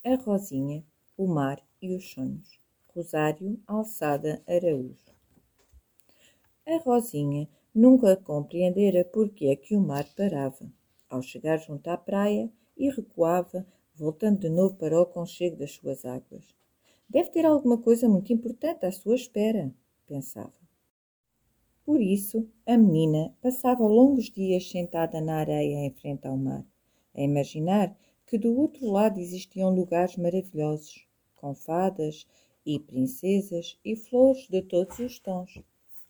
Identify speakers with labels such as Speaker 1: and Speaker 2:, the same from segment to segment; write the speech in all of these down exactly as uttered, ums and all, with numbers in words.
Speaker 1: A Rosinha, o Mar e os Sonhos. Rosário Alçada Araújo. A Rosinha nunca compreendera porque é que o mar parava, ao chegar junto à praia, e recuava, voltando de novo para o conchego das suas águas. Deve ter alguma coisa muito importante à sua espera, pensava. Por isso, a menina passava longos dias sentada na areia em frente ao mar, a imaginar que do outro lado existiam lugares maravilhosos, com fadas e princesas e flores de todos os tons.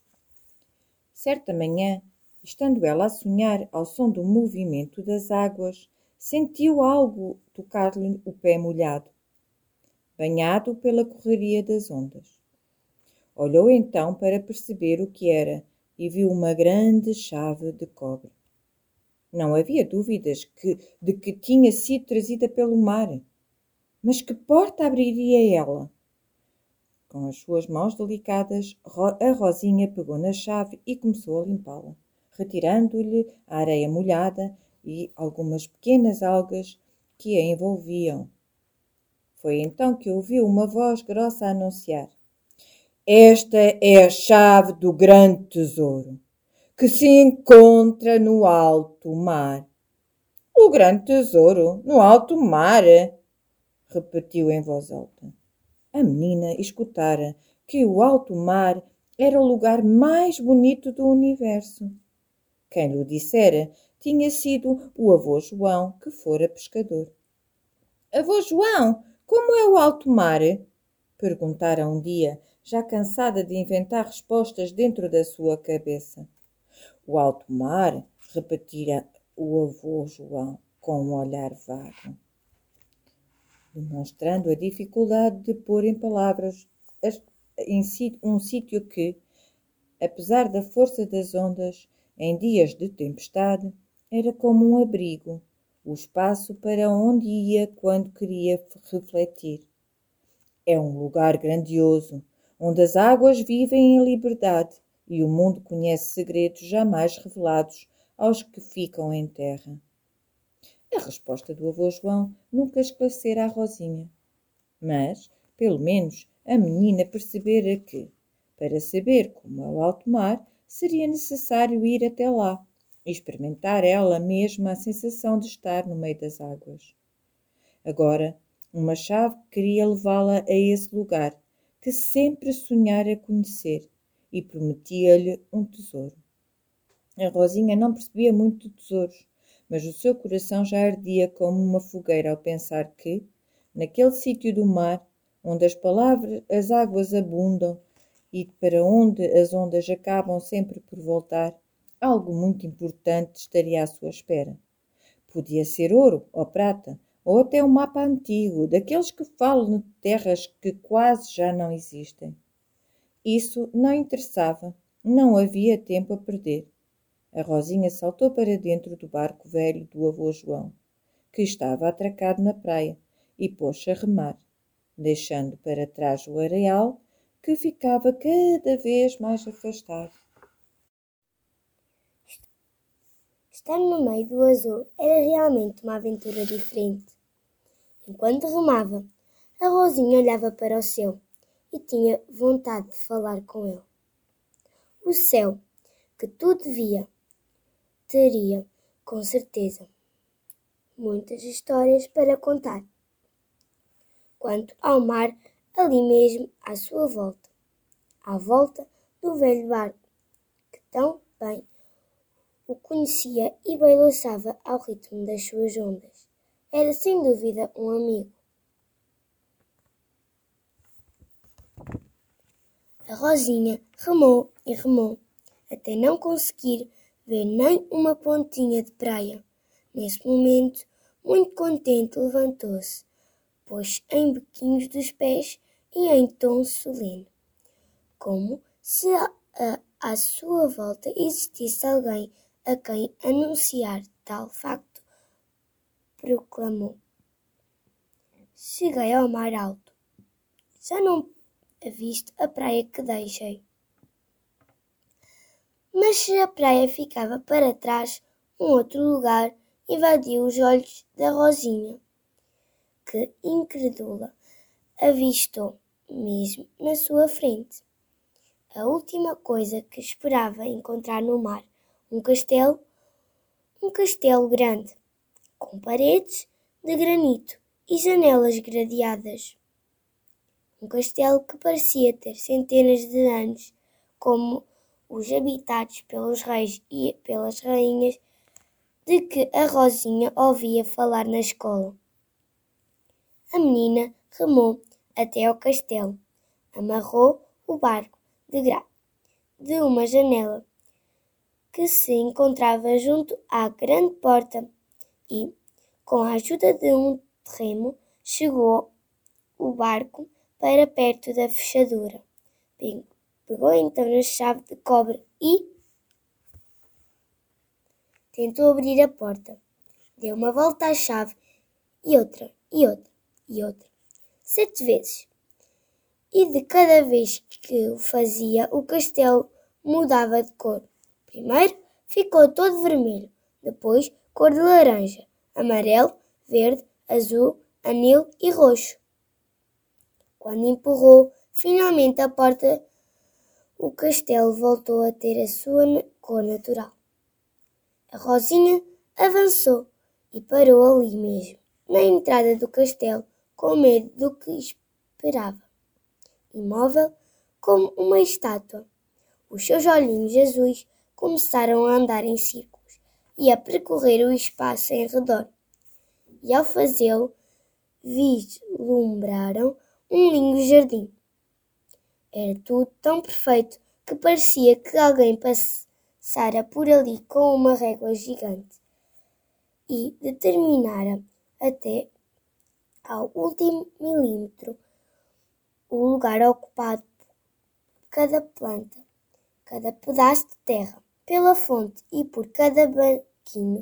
Speaker 1: Certa manhã, estando ela a sonhar ao som do movimento das águas, sentiu algo tocar-lhe o pé molhado, banhado pela correria das ondas. Olhou então para perceber o que era e viu uma grande chave de cobre. Não havia dúvidas que, de que tinha sido trazida pelo mar. Mas que porta abriria ela? Com as suas mãos delicadas, a Rosinha pegou na chave e começou a limpá-la, retirando-lhe a areia molhada e algumas pequenas algas que a envolviam. Foi então que ouviu uma voz grossa a anunciar: "Esta é a chave do grande tesouro, que se encontra no alto mar." "O grande tesouro no alto mar?" repetiu em voz alta. A menina escutara que o alto mar era o lugar mais bonito do universo. Quem lhe dissera tinha sido o avô João, que fora pescador. "Avô João, como é o alto mar?" perguntara um dia, já cansada de inventar respostas dentro da sua cabeça. "O alto mar?" repetira o avô João, com um olhar vago, demonstrando a dificuldade de pôr em palavras um sítio que, apesar da força das ondas, em dias de tempestade, era como um abrigo, o espaço para onde ia quando queria refletir. "É um lugar grandioso, onde as águas vivem em liberdade e o mundo conhece segredos jamais revelados aos que ficam em terra." A resposta do avô João nunca esclarecera a Rosinha, mas, pelo menos, a menina percebera que, para saber como é o alto mar, seria necessário ir até lá e experimentar ela mesma a sensação de estar no meio das águas. Agora, uma chave queria levá-la a esse lugar que sempre sonhara conhecer e prometia-lhe um tesouro. A Rosinha não percebia muito de tesouros, mas o seu coração já ardia como uma fogueira ao pensar que, naquele sítio do mar, onde as palavras, as águas abundam e para onde as ondas acabam sempre por voltar, algo muito importante estaria à sua espera. Podia ser ouro ou prata, ou até um mapa antigo, daqueles que falam de terras que quase já não existem. Isso não interessava, não havia tempo a perder. A Rosinha saltou para dentro do barco velho do avô João, que estava atracado na praia, e pôs-se a remar, deixando para trás o areal, que ficava cada vez mais afastado.
Speaker 2: Estar no meio do azul era realmente uma aventura diferente. Enquanto remava, a Rosinha olhava para o céu e tinha vontade de falar com ele. O céu, que tudo via, teria, com certeza, muitas histórias para contar. Quanto ao mar, ali mesmo à sua volta, à volta do velho barco, que tão bem o conhecia e balançava ao ritmo das suas ondas. Era sem dúvida um amigo. A Rosinha remou e remou, até não conseguir ver nem uma pontinha de praia. Nesse momento, muito contente, levantou-se, pôs em biquinhos dos pés e em tom solene, como se a, a, à sua volta existisse alguém a quem anunciar tal facto, proclamou: "Cheguei ao mar alto. Já não avisto a praia que deixei." Mas se a praia ficava para trás, um outro lugar invadiu os olhos da Rosinha, que, incrédula, avistou mesmo na sua frente a última coisa que esperava encontrar no mar, um castelo, um castelo grande, com paredes de granito e janelas gradeadas. Um castelo que parecia ter centenas de anos, como os habitados pelos reis e pelas rainhas de que a Rosinha ouvia falar na escola. A menina remou até ao castelo, amarrou o barco de gra de uma janela que se encontrava junto à grande porta e, com a ajuda de um remo, chegou o barco para perto da fechadura. Pegou então na chave de cobre e tentou abrir a porta. Deu uma volta à chave e outra, e outra, e outra, sete vezes. E de cada vez que o fazia, o castelo mudava de cor. Primeiro ficou todo vermelho, depois cor de laranja, amarelo, verde, azul, anil e roxo. Quando empurrou finalmente a porta, o castelo voltou a ter a sua cor natural. A Rosinha avançou e parou ali mesmo, na entrada do castelo, com medo do que esperava. Imóvel como uma estátua, os seus olhinhos azuis começaram a andar em círculos e a percorrer o espaço em redor. E ao fazê-lo, vislumbraram um lindo jardim. Era tudo tão perfeito que parecia que alguém passara por ali com uma régua gigante e determinara até ao último milímetro o lugar ocupado por cada planta, cada pedaço de terra, pela fonte e por cada banquinho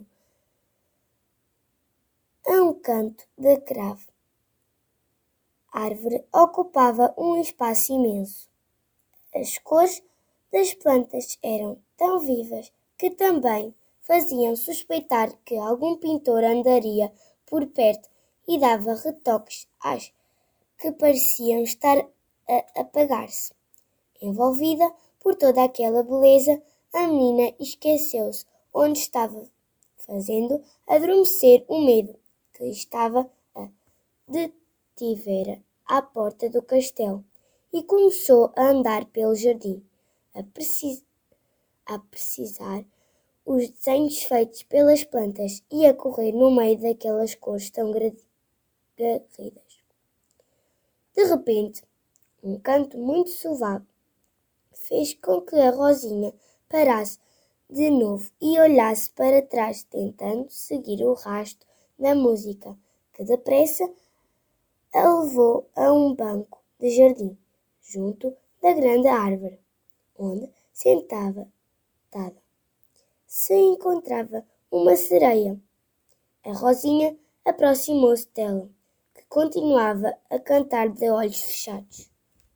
Speaker 2: a um canto da cravo. A árvore ocupava um espaço imenso. As cores das plantas eram tão vivas que também faziam suspeitar que algum pintor andaria por perto e dava retoques às que pareciam estar a apagar-se. Envolvida por toda aquela beleza, a menina esqueceu-se onde estava, fazendo adormecer o medo que estava a detivera à porta do castelo, e começou a andar pelo jardim, a, precis a precisar os desenhos feitos pelas plantas e a correr no meio daquelas cores tão garridas. De repente, um canto muito suave fez com que a Rosinha parasse de novo e olhasse para trás, tentando seguir o rastro da música, que depressa a levou a um banco de jardim, junto da grande árvore, onde sentava, tada, se encontrava uma sereia. A Rosinha aproximou-se dela, que continuava a cantar de olhos fechados.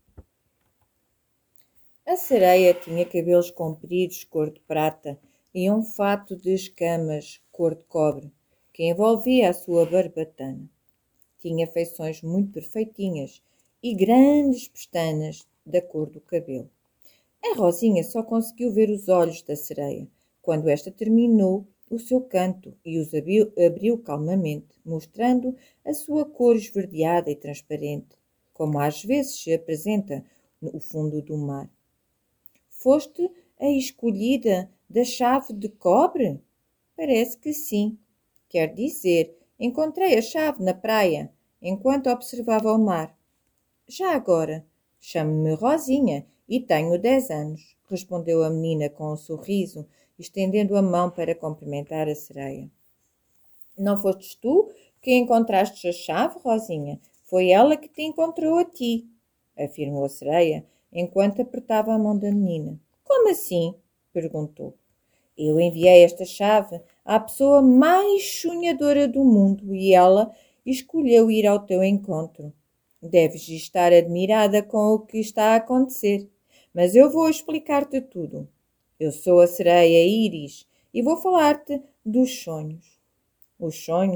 Speaker 1: A sereia tinha cabelos compridos cor de prata e um fato de escamas cor de cobre, que envolvia a sua barbatana. Tinha feições muito perfeitinhas e grandes pestanas da cor do cabelo. A Rosinha só conseguiu ver os olhos da sereia, quando esta terminou o seu canto e os abriu, abriu calmamente, mostrando a sua cor esverdeada e transparente, como às vezes se apresenta no fundo do mar. Foste a escolhida da chave de cobre? Parece que sim. Quer dizer, encontrei a chave na praia, enquanto observava o mar. Já agora, chamo-me Rosinha e tenho dez anos, respondeu a menina com um sorriso, estendendo a mão para cumprimentar a sereia. Não fostes tu que encontraste a chave, Rosinha? Foi ela que te encontrou a ti, afirmou a sereia, enquanto apertava a mão da menina. Como assim? Perguntou. Eu enviei esta chave à pessoa mais sonhadora do mundo e ela escolheu ir ao teu encontro. Deves estar admirada com o que está a acontecer, mas eu vou explicar-te tudo. Eu sou a sereia Íris e vou falar-te dos sonhos. Os sonhos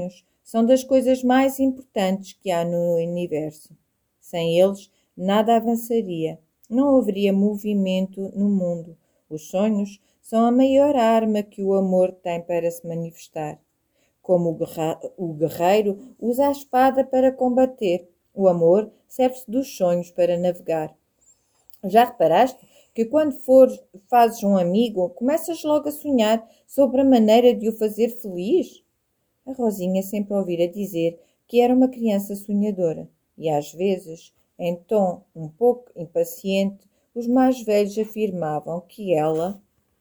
Speaker 1: são das coisas mais importantes que há no universo. Sem eles, nada avançaria. Não haveria movimento no mundo. Os sonhos são a maior arma que o amor tem para se manifestar. Como o guerreiro usa a espada para combater, o amor serve-se dos sonhos para navegar. Já reparaste que quando for, fazes um amigo, começas logo a sonhar sobre a maneira de o fazer feliz? A Rosinha sempre ouvira dizer que era uma criança sonhadora e às vezes, em tom um pouco impaciente, os mais velhos afirmavam que ela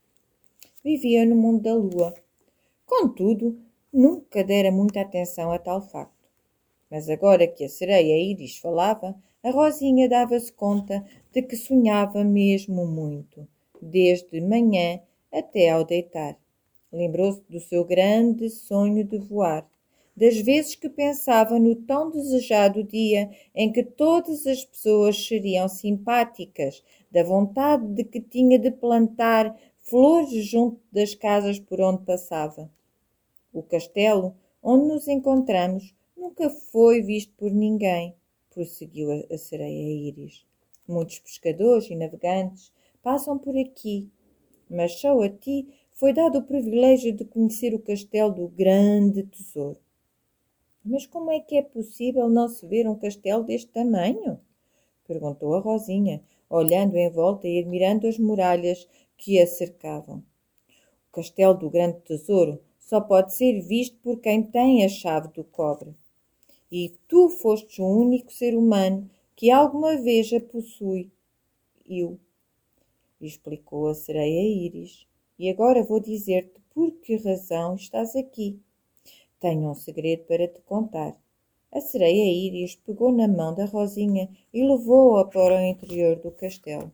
Speaker 1: vivia no mundo da lua. Contudo, nunca dera muita atenção a tal facto. Mas agora que a sereia Íris falava, a Rosinha dava-se conta de que sonhava mesmo muito, desde manhã até ao deitar. Lembrou-se do seu grande sonho de voar, das vezes que pensava no tão desejado dia em que todas as pessoas seriam simpáticas, da vontade de que tinha de plantar flores junto das casas por onde passava. O castelo onde nos encontramos nunca foi visto por ninguém, prosseguiu a sereia Íris. Muitos pescadores e navegantes passam por aqui, mas só a ti foi dado o privilégio de conhecer o castelo do grande tesouro. Mas como é que é possível não se ver um castelo deste tamanho? Perguntou a Rosinha, olhando em volta e admirando as muralhas que a cercavam. O castelo do grande tesouro só pode ser visto por quem tem a chave do cobre. E tu fostes o único ser humano que alguma vez a possui. Eu, explicou a sereia Íris. E agora vou dizer-te por que razão estás aqui. Tenho um segredo para te contar. A sereia Íris pegou na mão da Rosinha e levou-a para o interior do castelo.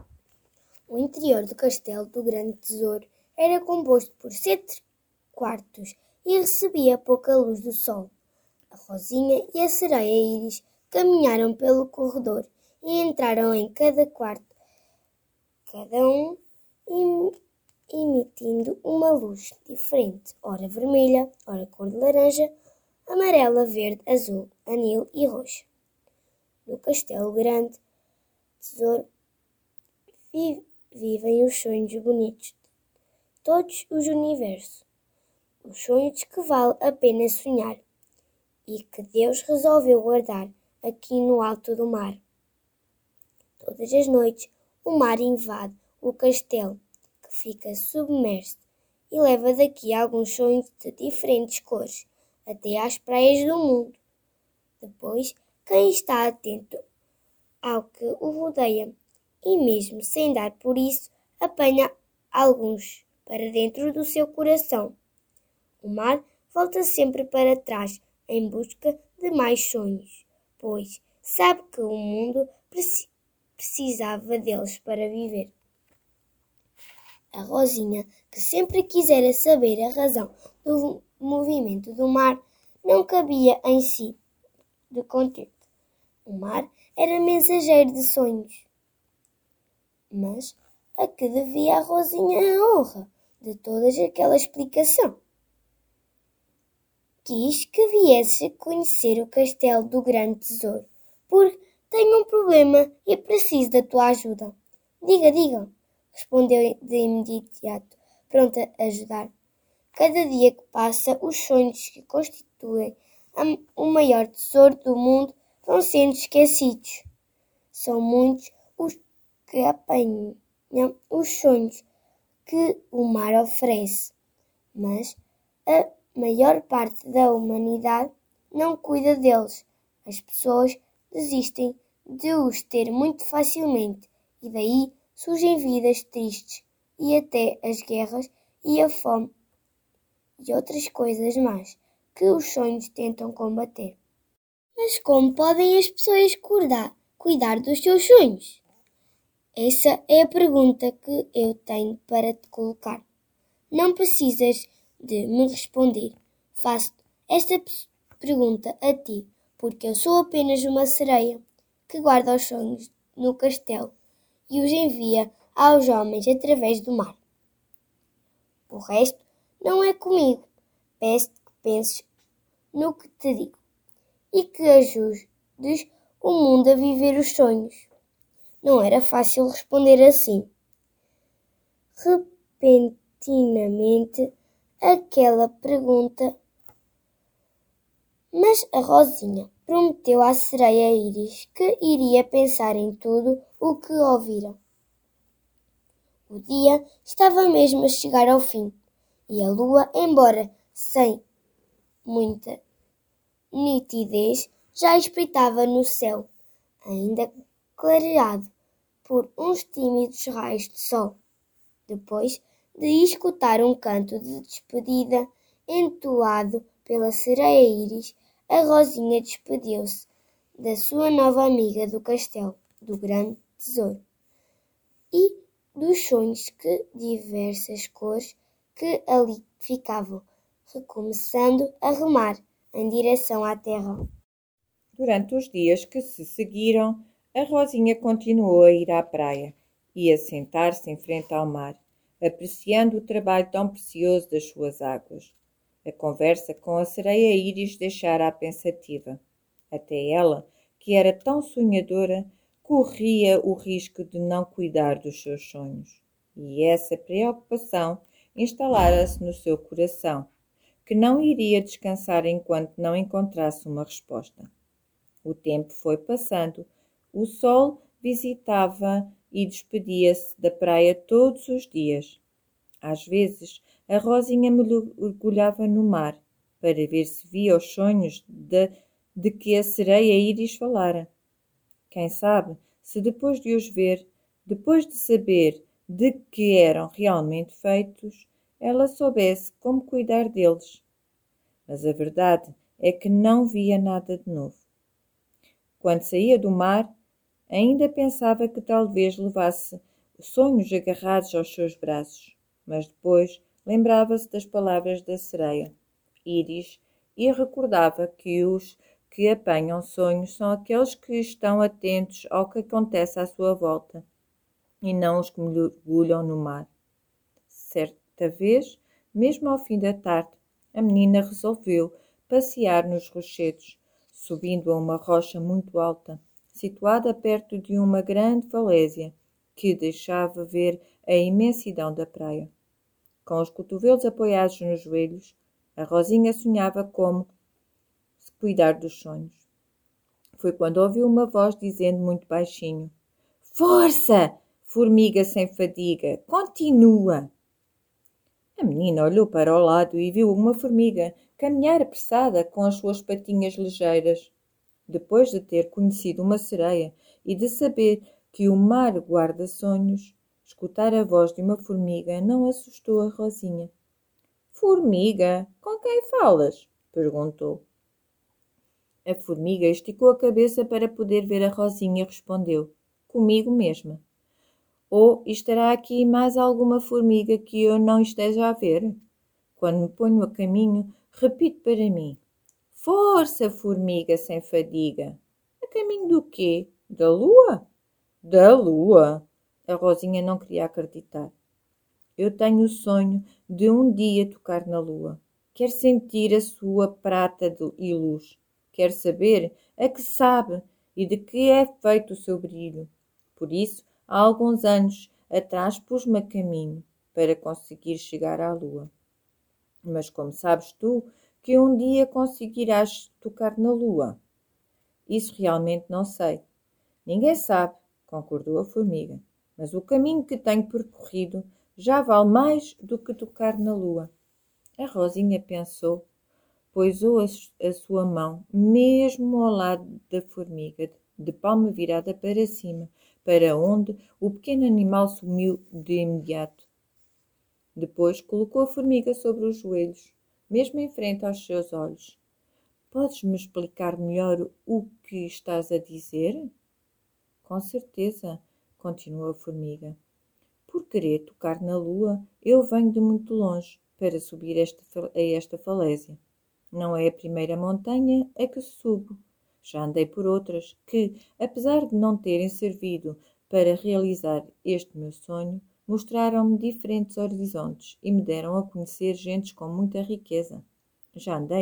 Speaker 2: O interior do castelo do grande tesouro era composto por sete quartos e recebia pouca luz do sol. A Rosinha e a sereia Íris caminharam pelo corredor e entraram em cada quarto, cada um emitindo uma luz diferente, ora vermelha, ora cor de laranja, amarela, verde, azul, anil e roxo. No castelo grande tesouro vivem os sonhos bonitos de todos os universos, os sonhos que vale a pena sonhar e que Deus resolveu guardar aqui no alto do mar. Todas as noites o mar invade o castelo, que fica submerso, e leva daqui alguns sonhos de diferentes cores, até às praias do mundo. Depois, quem está atento ao que o rodeia, e mesmo sem dar por isso, apanha alguns para dentro do seu coração. O mar volta sempre para trás em busca de mais sonhos, pois sabe que o mundo preci- precisava deles para viver. A Rosinha, que sempre quisera saber a razão do movimento do mar, não cabia em si de contente. O mar era mensageiro de sonhos. Mas a que devia a Rosinha a honra de toda aquela explicação? Quis que viesse conhecer o castelo do grande tesouro, porque tenho um problema e preciso da tua ajuda. Diga, diga, respondeu de imediato, pronta a ajudar. Cada dia que passa, os sonhos que constituem o maior tesouro do mundo vão sendo esquecidos. São muitos os que apanham os sonhos que o mar oferece, mas a maior parte da humanidade não cuida deles. As pessoas desistem de os ter muito facilmente e daí surgem vidas tristes e até as guerras e a fome e outras coisas más que os sonhos tentam combater. Mas como podem as pessoas cuidar, cuidar dos seus sonhos? Essa é a pergunta que eu tenho para te colocar. Não precisas de me responder. Faço esta pergunta a ti, porque eu sou apenas uma sereia que guarda os sonhos no castelo e os envia aos homens através do mar. O resto não é comigo. Peço que penses no que te digo e que ajudes o mundo a viver os sonhos. Não era fácil responder assim. Repentinamente, aquela pergunta. Mas a Rosinha prometeu à sereia Íris que iria pensar em tudo o que ouvira. O dia estava mesmo a chegar ao fim, e a lua, embora sem muita nitidez, já espreitava no céu, ainda clareado por uns tímidos raios de sol. Depois de escutar um canto de despedida entoado pela sereia Íris, a Rosinha despediu-se da sua nova amiga do castelo do grande tesouro e dos sonhos que diversas cores que ali ficavam, recomeçando a remar em direção à terra.
Speaker 1: Durante os dias que se seguiram, a Rosinha continuou a ir à praia e a sentar-se em frente ao mar, apreciando o trabalho tão precioso das suas águas. A conversa com a sereia Íris deixara-a pensativa. Até ela, que era tão sonhadora, corria o risco de não cuidar dos seus sonhos. E essa preocupação instalara-se no seu coração, que não iria descansar enquanto não encontrasse uma resposta. O tempo foi passando, o sol visitava e despedia-se da praia todos os dias. Às vezes, a Rosinha mergulhava no mar para ver se via os sonhos de, de que a sereia Íris falara. Quem sabe, se depois de os ver, depois de saber de que eram realmente feitos, ela soubesse como cuidar deles. Mas a verdade é que não via nada de novo. Quando saía do mar, ainda pensava que talvez levasse sonhos agarrados aos seus braços, mas depois lembrava-se das palavras da sereia Íris e recordava que os que apanham sonhos são aqueles que estão atentos ao que acontece à sua volta e não os que mergulham no mar. Certa vez, mesmo ao fim da tarde, a menina resolveu passear nos rochedos, subindo a uma rocha muito alta, situada perto de uma grande falésia que deixava ver a imensidão da praia. Com os cotovelos apoiados nos joelhos, a Rosinha sonhava como se cuidar dos sonhos. Foi quando ouviu uma voz dizendo muito baixinho: "Força, formiga sem fadiga, continua!" A menina olhou para o lado e viu uma formiga caminhar apressada com as suas patinhas ligeiras. Depois de ter conhecido uma sereia e de saber que o mar guarda sonhos, escutar a voz de uma formiga não assustou a Rosinha. "Formiga, com quem falas?" perguntou. A formiga esticou a cabeça para poder ver a Rosinha e respondeu: "Comigo mesma. Ou estará aqui mais alguma formiga que eu não esteja a ver? Quando me ponho a caminho, repito para mim: Força, formiga sem fadiga. A caminho do quê? Da lua? Da lua?" A Rosinha não queria acreditar. "Eu tenho o sonho de um dia tocar na lua. Quero sentir a sua prata e luz. Quero saber a que sabe e de que é feito o seu brilho. Por isso, há alguns anos atrás pus-me a caminho para conseguir chegar à lua. Mas como sabes tu que um dia conseguirás tocar na lua?" "Isso realmente não sei." "Ninguém sabe", concordou a formiga, "mas o caminho que tenho percorrido já vale mais do que tocar na lua." A Rosinha pensou, pousou a sua mão mesmo ao lado da formiga, de palma virada para cima, para onde o pequeno animal sumiu de imediato. Depois colocou a formiga sobre os joelhos, mesmo em frente aos seus olhos. "Podes-me explicar melhor o que estás a dizer?" "Com certeza", continuou a formiga. "Por querer tocar na lua, eu venho de muito longe para subir esta, a esta falésia. Não é a primeira montanha a que subo. Já andei por outras que, apesar de não terem servido para realizar este meu sonho, mostraram-me diferentes horizontes e me deram a conhecer gentes com muita riqueza. Já andei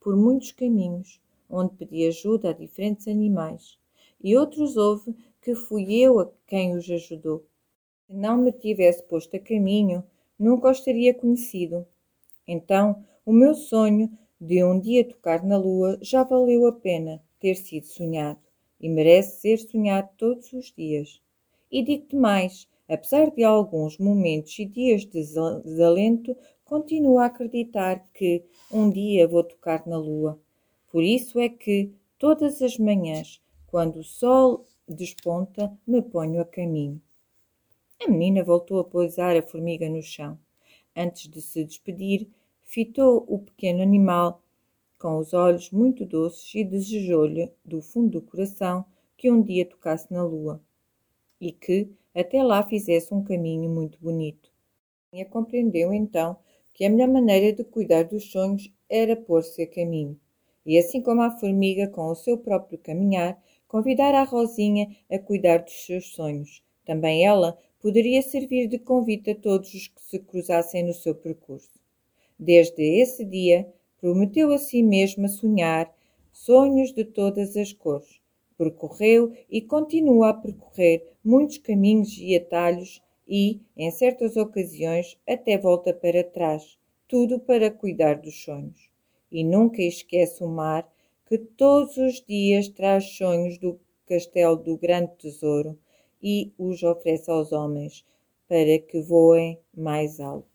Speaker 1: por muitos caminhos, onde pedi ajuda a diferentes animais, e outros houve que fui eu a quem os ajudou. Se não me tivesse posto a caminho, nunca os teria conhecido. Então, o meu sonho de um dia tocar na lua já valeu a pena ter sido sonhado e merece ser sonhado todos os dias. E digo-te mais, apesar de alguns momentos e dias de desalento, continuo a acreditar que um dia vou tocar na lua. Por isso é que, todas as manhãs, quando o sol desponta, me ponho a caminho. A menina voltou a pousar a formiga no chão. Antes de se despedir, fitou o pequeno animal com os olhos muito doces e desejou-lhe, do fundo do coração, que um dia tocasse na lua e que, até lá, fizesse um caminho muito bonito. A compreendeu, então, que a melhor maneira de cuidar dos sonhos era pôr-se a caminho. E assim como a formiga, com o seu próprio caminhar, convidara a Rosinha a cuidar dos seus sonhos. Também ela poderia servir de convite a todos os que se cruzassem no seu percurso. Desde esse dia, prometeu a si mesma sonhar sonhos de todas as cores. Percorreu e continua a percorrer muitos caminhos e atalhos e, em certas ocasiões, até volta para trás, tudo para cuidar dos sonhos. E nunca esquece o mar, que todos os dias traz sonhos do castelo do grande tesouro e os oferece aos homens, para que voem mais alto.